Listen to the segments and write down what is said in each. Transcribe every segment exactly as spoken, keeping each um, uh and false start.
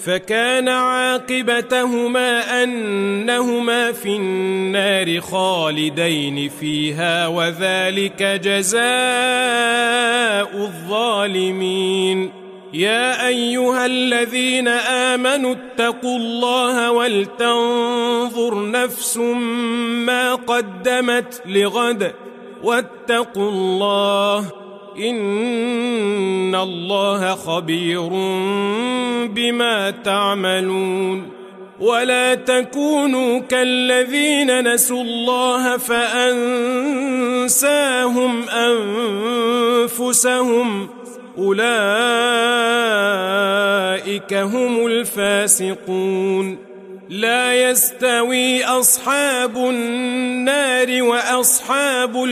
فكان عاقبتهما أنهما في النار خالدين فيها وذلك جزاء الظالمين. يا أيها الذين آمنوا اتقوا الله ولتنظر نفس ما قدمت لغد واتقوا الله إن الله خبير بما تعملون. ولا تكونوا كالذين نسوا الله فأنساهم أنفسهم أولئك هم الفاسقون. لا يستوي أصحاب النار وأصحاب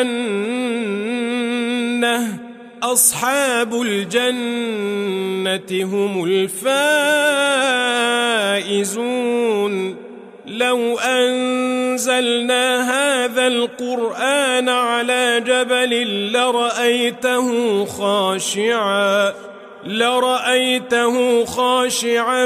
الجنة أصحاب الجنة هم الفائزون. لو أنزلنا هذا القرآن على جبل لرأيته خاشعا لرأيته خاشعا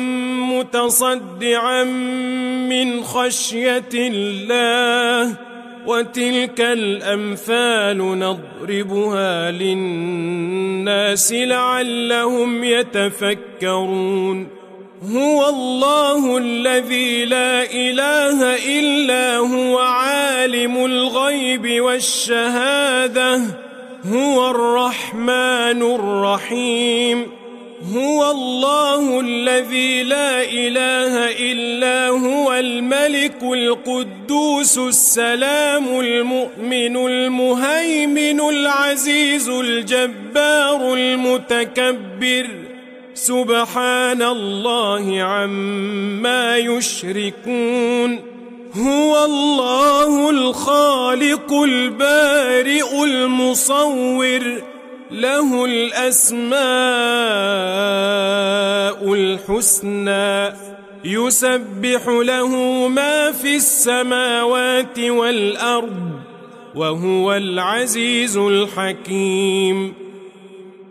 متصدعا من خشية الله. وتلك الأمثال نضربها للناس لعلهم يتفكرون. هو الله الذي لا إله إلا هو عالم الغيب والشهادة هو الرحمن الرحيم. هو الله الذي لا إله إلا هو الملك القدوس السلام المؤمن المهيمن العزيز الجبار المتكبر سبحان الله عما يشركون. هو الله الخالق البارئ المصور له الأسماء الحسنى يسبح له ما في السماوات والأرض وهو العزيز الحكيم.